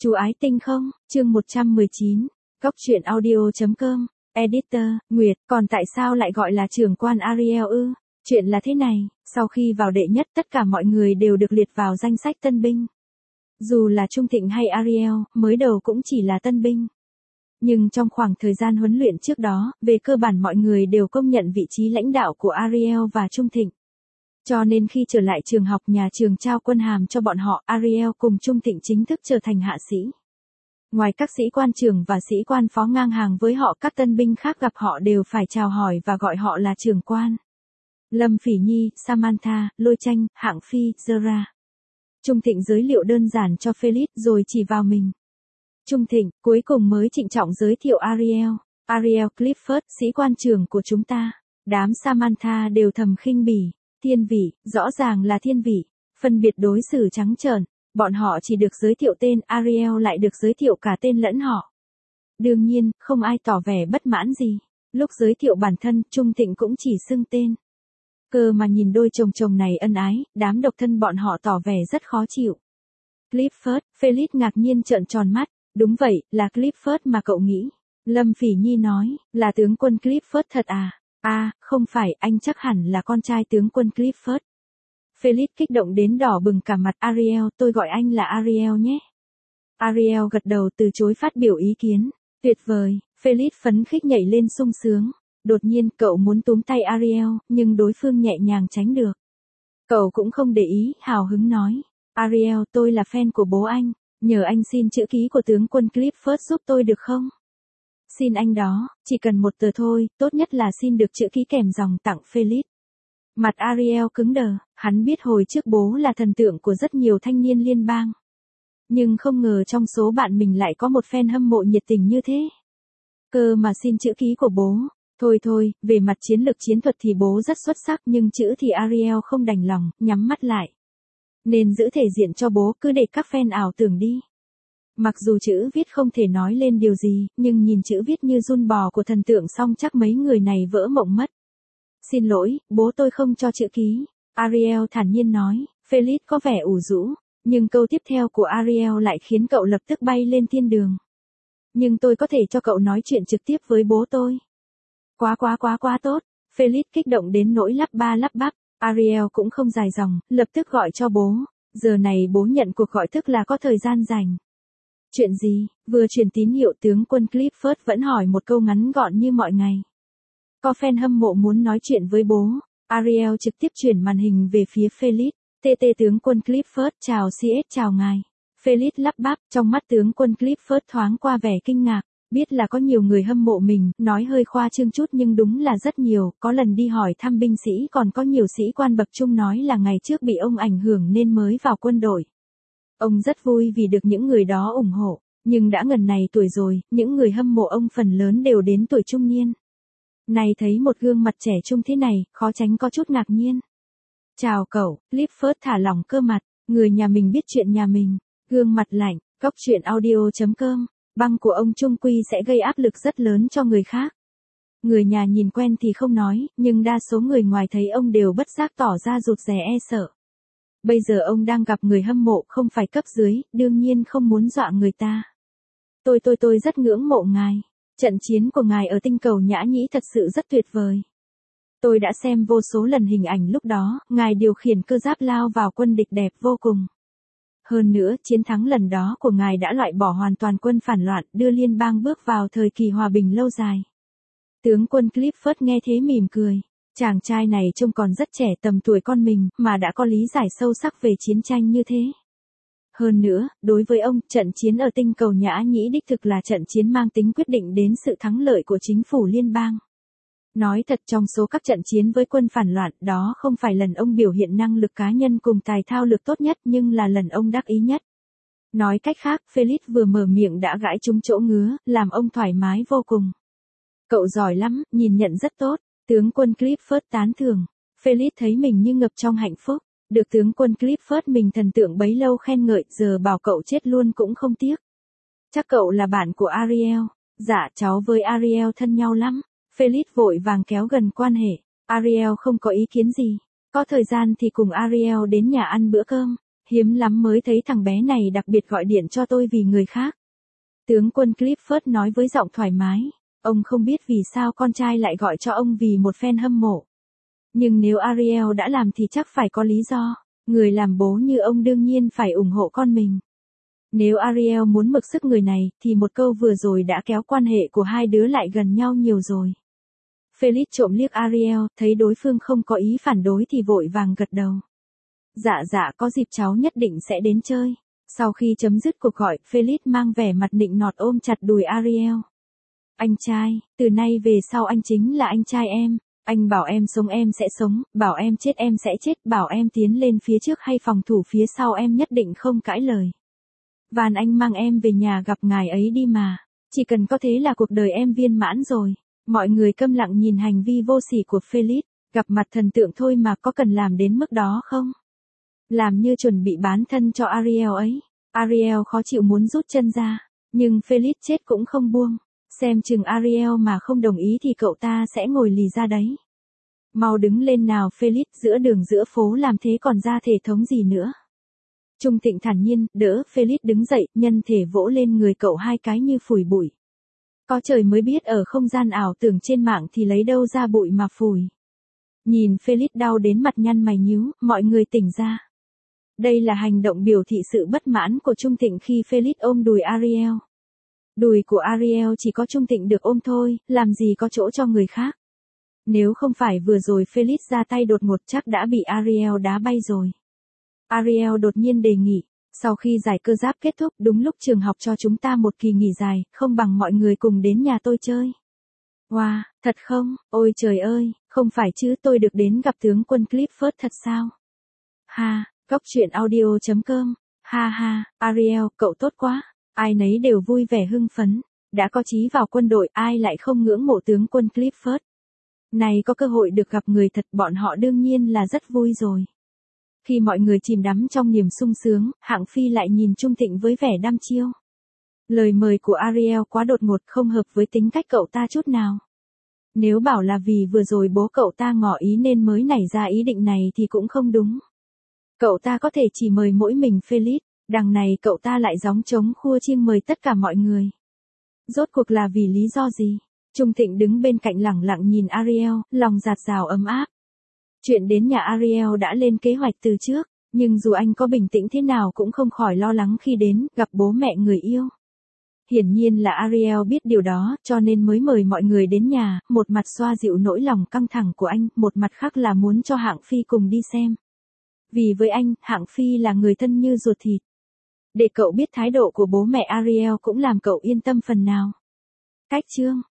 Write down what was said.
Chú ái tinh không, chương 119, Góc truyện audio.com, Editor, Nguyệt, còn tại sao lại gọi là trưởng quan Ariel ư? Chuyện là thế này, sau khi vào đệ nhất tất cả mọi người đều được liệt vào danh sách tân binh. Dù là Trung Thịnh hay Ariel, mới đầu cũng chỉ là tân binh. Nhưng trong khoảng thời gian huấn luyện trước đó, về cơ bản mọi người đều công nhận vị trí lãnh đạo của Ariel và Trung Thịnh. Cho nên khi trở lại trường học nhà trường trao quân hàm cho bọn họ, Ariel cùng Trung Thịnh chính thức trở thành hạ sĩ. Ngoài các sĩ quan trưởng và sĩ quan phó ngang hàng với họ, các tân binh khác gặp họ đều phải chào hỏi và gọi họ là trưởng quan. Lâm Phỉ Nhi, Samantha, Lôi Tranh, Hạng Phi, Zara. Trung Thịnh giới thiệu đơn giản cho Felix rồi chỉ vào mình. Trung Thịnh, cuối cùng mới trịnh trọng giới thiệu Ariel. Ariel Clifford, sĩ quan trưởng của chúng ta. Đám Samantha đều thầm khinh bỉ. Thiên vị, rõ ràng là thiên vị. Phân biệt đối xử trắng trợn. Bọn họ chỉ được giới thiệu tên, Ariel lại được giới thiệu cả tên lẫn họ. Đương nhiên, không ai tỏ vẻ bất mãn gì. Lúc giới thiệu bản thân, Trung Thịnh cũng chỉ xưng tên. Cơ mà nhìn đôi chồng chồng này ân ái, đám độc thân bọn họ tỏ vẻ rất khó chịu. Clifford, Felix ngạc nhiên trợn tròn mắt. Đúng vậy, là Clifford mà cậu nghĩ. Lâm Phỉ Nhi nói, là tướng quân Clifford thật à? À, không phải, anh chắc hẳn là con trai tướng quân Clifford. Felix kích động đến đỏ bừng cả mặt. Ariel, tôi gọi anh là Ariel nhé. Ariel gật đầu từ chối phát biểu ý kiến. Tuyệt vời, Felix phấn khích nhảy lên sung sướng. Đột nhiên cậu muốn túm tay Ariel, nhưng đối phương nhẹ nhàng tránh được. Cậu cũng không để ý, hào hứng nói. Ariel, tôi là fan của bố anh. Nhờ anh xin chữ ký của tướng quân Clifford giúp tôi được không? Xin anh đó, chỉ cần một tờ thôi, tốt nhất là xin được chữ ký kèm dòng tặng Felix. Mặt Ariel cứng đờ, hắn biết hồi trước bố là thần tượng của rất nhiều thanh niên liên bang. Nhưng không ngờ trong số bạn mình lại có một fan hâm mộ nhiệt tình như thế. Cơ mà xin chữ ký của bố. Thôi, về mặt chiến lược chiến thuật thì bố rất xuất sắc nhưng chữ thì Ariel không đành lòng, nhắm mắt lại. Nên giữ thể diện cho bố, cứ để các fan ảo tưởng đi. Mặc dù chữ viết không thể nói lên điều gì, nhưng nhìn chữ viết như giun bò của thần tượng xong chắc mấy người này vỡ mộng mất. Xin lỗi, bố tôi không cho chữ ký. Ariel thản nhiên nói. Felix có vẻ ủ rũ, nhưng câu tiếp theo của Ariel lại khiến cậu lập tức bay lên thiên đường. Nhưng tôi có thể cho cậu nói chuyện trực tiếp với bố tôi. Quá tốt. Felix kích động đến nỗi lắp ba lắp bắp. Ariel cũng không dài dòng, lập tức gọi cho bố. Giờ này bố nhận cuộc gọi tức là có thời gian rảnh. Chuyện gì? Vừa truyền tín hiệu tướng quân Clifford vẫn hỏi một câu ngắn gọn như mọi ngày. Có fan hâm mộ muốn nói chuyện với bố. Ariel trực tiếp chuyển màn hình về phía Felix. TT tướng quân Clifford, chào CS, chào ngài. Felix lắp bắp, trong mắt tướng quân Clifford thoáng qua vẻ kinh ngạc. Biết là có nhiều người hâm mộ mình, nói hơi khoa trương chút nhưng đúng là rất nhiều. Có lần đi hỏi thăm binh sĩ còn có nhiều sĩ quan bậc trung nói là ngày trước bị ông ảnh hưởng nên mới vào quân đội. Ông rất vui vì được những người đó ủng hộ, nhưng đã ngần này tuổi rồi, những người hâm mộ ông phần lớn đều đến tuổi trung niên. Này thấy một gương mặt trẻ trung thế này, khó tránh có chút ngạc nhiên. Chào cậu, Clifford thả lỏng cơ mặt, người nhà mình biết chuyện nhà mình, gương mặt lạnh, Góc truyện audio.com, băng của ông trung quy sẽ gây áp lực rất lớn cho người khác. Người nhà nhìn quen thì không nói, nhưng đa số người ngoài thấy ông đều bất giác tỏ ra rụt rè e sợ. Bây giờ ông đang gặp người hâm mộ không phải cấp dưới, đương nhiên không muốn dọa người ta. Tôi rất ngưỡng mộ ngài. Trận chiến của ngài ở tinh cầu Nhã Nhĩ thật sự rất tuyệt vời. Tôi đã xem vô số lần hình ảnh lúc đó, ngài điều khiển cơ giáp lao vào quân địch đẹp vô cùng. Hơn nữa, chiến thắng lần đó của ngài đã loại bỏ hoàn toàn quân phản loạn, đưa liên bang bước vào thời kỳ hòa bình lâu dài. Tướng quân Clifford nghe thế mỉm cười. Chàng trai này trông còn rất trẻ tầm tuổi con mình, mà đã có lý giải sâu sắc về chiến tranh như thế. Hơn nữa, đối với ông, trận chiến ở tinh cầu Nhã Nhĩ đích thực là trận chiến mang tính quyết định đến sự thắng lợi của chính phủ liên bang. Nói thật trong số các trận chiến với quân phản loạn, đó không phải lần ông biểu hiện năng lực cá nhân cùng tài thao lược tốt nhất nhưng là lần ông đắc ý nhất. Nói cách khác, Felix vừa mở miệng đã gãi trúng chỗ ngứa, làm ông thoải mái vô cùng. Cậu giỏi lắm, nhìn nhận rất tốt. Tướng quân Clifford tán thưởng. Felix thấy mình như ngập trong hạnh phúc. Được tướng quân Clifford mình thần tượng bấy lâu khen ngợi, giờ bảo cậu chết luôn cũng không tiếc. Chắc cậu là bạn của Ariel. Dạ, cháu với Ariel thân nhau lắm. Felix vội vàng kéo gần quan hệ. Ariel không có ý kiến gì. Có thời gian thì cùng Ariel đến nhà ăn bữa cơm. Hiếm lắm mới thấy thằng bé này đặc biệt gọi điện cho tôi vì người khác. Tướng quân Clifford nói với giọng thoải mái. Ông không biết vì sao con trai lại gọi cho ông vì một fan hâm mộ. Nhưng nếu Ariel đã làm thì chắc phải có lý do. Người làm bố như ông đương nhiên phải ủng hộ con mình. Nếu Ariel muốn mực sức người này, thì một câu vừa rồi đã kéo quan hệ của hai đứa lại gần nhau nhiều rồi. Felix trộm liếc Ariel, thấy đối phương không có ý phản đối thì vội vàng gật đầu. Dạ có dịp cháu nhất định sẽ đến chơi. Sau khi chấm dứt cuộc gọi, Felix mang vẻ mặt nịnh nọt ôm chặt đùi Ariel. Anh trai, từ nay về sau anh chính là anh trai em. Anh bảo em sống em sẽ sống, bảo em chết em sẽ chết, bảo em tiến lên phía trước hay phòng thủ phía sau em nhất định không cãi lời. Van anh mang em về nhà gặp ngài ấy đi mà. Chỉ cần có thế là cuộc đời em viên mãn rồi. Mọi người câm lặng nhìn hành vi vô sỉ của Felix. Gặp mặt thần tượng thôi mà có cần làm đến mức đó không? Làm như chuẩn bị bán thân cho Ariel ấy. Ariel khó chịu muốn rút chân ra. Nhưng Felix chết cũng không buông. Xem chừng Ariel mà không đồng ý thì cậu ta sẽ ngồi lì ra đấy. Mau đứng lên nào Felix, giữa đường giữa phố làm thế còn ra thể thống gì nữa. Trung Thịnh thản nhiên, đỡ Felix đứng dậy, nhân thể vỗ lên người cậu hai cái như phủi bụi. Có trời mới biết ở không gian ảo tưởng trên mạng thì lấy đâu ra bụi mà phủi. Nhìn Felix đau đến mặt nhăn mày nhíu, mọi người tỉnh ra. Đây là hành động biểu thị sự bất mãn của Trung Thịnh khi Felix ôm đùi Ariel. Đùi của Ariel chỉ có Trung Thịnh được ôm thôi, làm gì có chỗ cho người khác. Nếu không phải vừa rồi Felix ra tay đột ngột chắc đã bị Ariel đá bay rồi. Ariel đột nhiên đề nghị, sau khi giải cơ giáp kết thúc đúng lúc trường học cho chúng ta một kỳ nghỉ dài, không bằng mọi người cùng đến nhà tôi chơi. Wow, thật không? Ôi trời ơi, không phải chứ, tôi được đến gặp tướng quân Clifford thật sao? Ha, góc truyện audio.com. Ha ha, Ariel, cậu tốt quá. Ai nấy đều vui vẻ hưng phấn. Đã có chí vào quân đội, ai lại không ngưỡng mộ tướng quân Clifford. Này có cơ hội được gặp người thật, bọn họ đương nhiên là rất vui rồi. Khi mọi người chìm đắm trong niềm sung sướng, Hạng Phi lại nhìn Trung Thịnh với vẻ đăm chiêu. Lời mời của Ariel quá đột ngột, không hợp với tính cách cậu ta chút nào. Nếu bảo là vì vừa rồi bố cậu ta ngỏ ý nên mới nảy ra ý định này thì cũng không đúng. Cậu ta có thể chỉ mời mỗi mình Felix, đằng này cậu ta lại gióng trống khua chiêng mời tất cả mọi người. Rốt cuộc là vì lý do gì? Trung Thịnh đứng bên cạnh lẳng lặng nhìn Ariel, lòng dạt dào ấm áp. Chuyện đến nhà Ariel đã lên kế hoạch từ trước, nhưng dù anh có bình tĩnh thế nào cũng không khỏi lo lắng khi đến gặp bố mẹ người yêu. Hiển nhiên là Ariel biết điều đó, cho nên mới mời mọi người đến nhà, một mặt xoa dịu nỗi lòng căng thẳng của anh, một mặt khác là muốn cho Hạng Phi cùng đi xem. Vì với anh, Hạng Phi là người thân như ruột thịt. Để cậu biết thái độ của bố mẹ Ariel cũng làm cậu yên tâm phần nào. Cách chương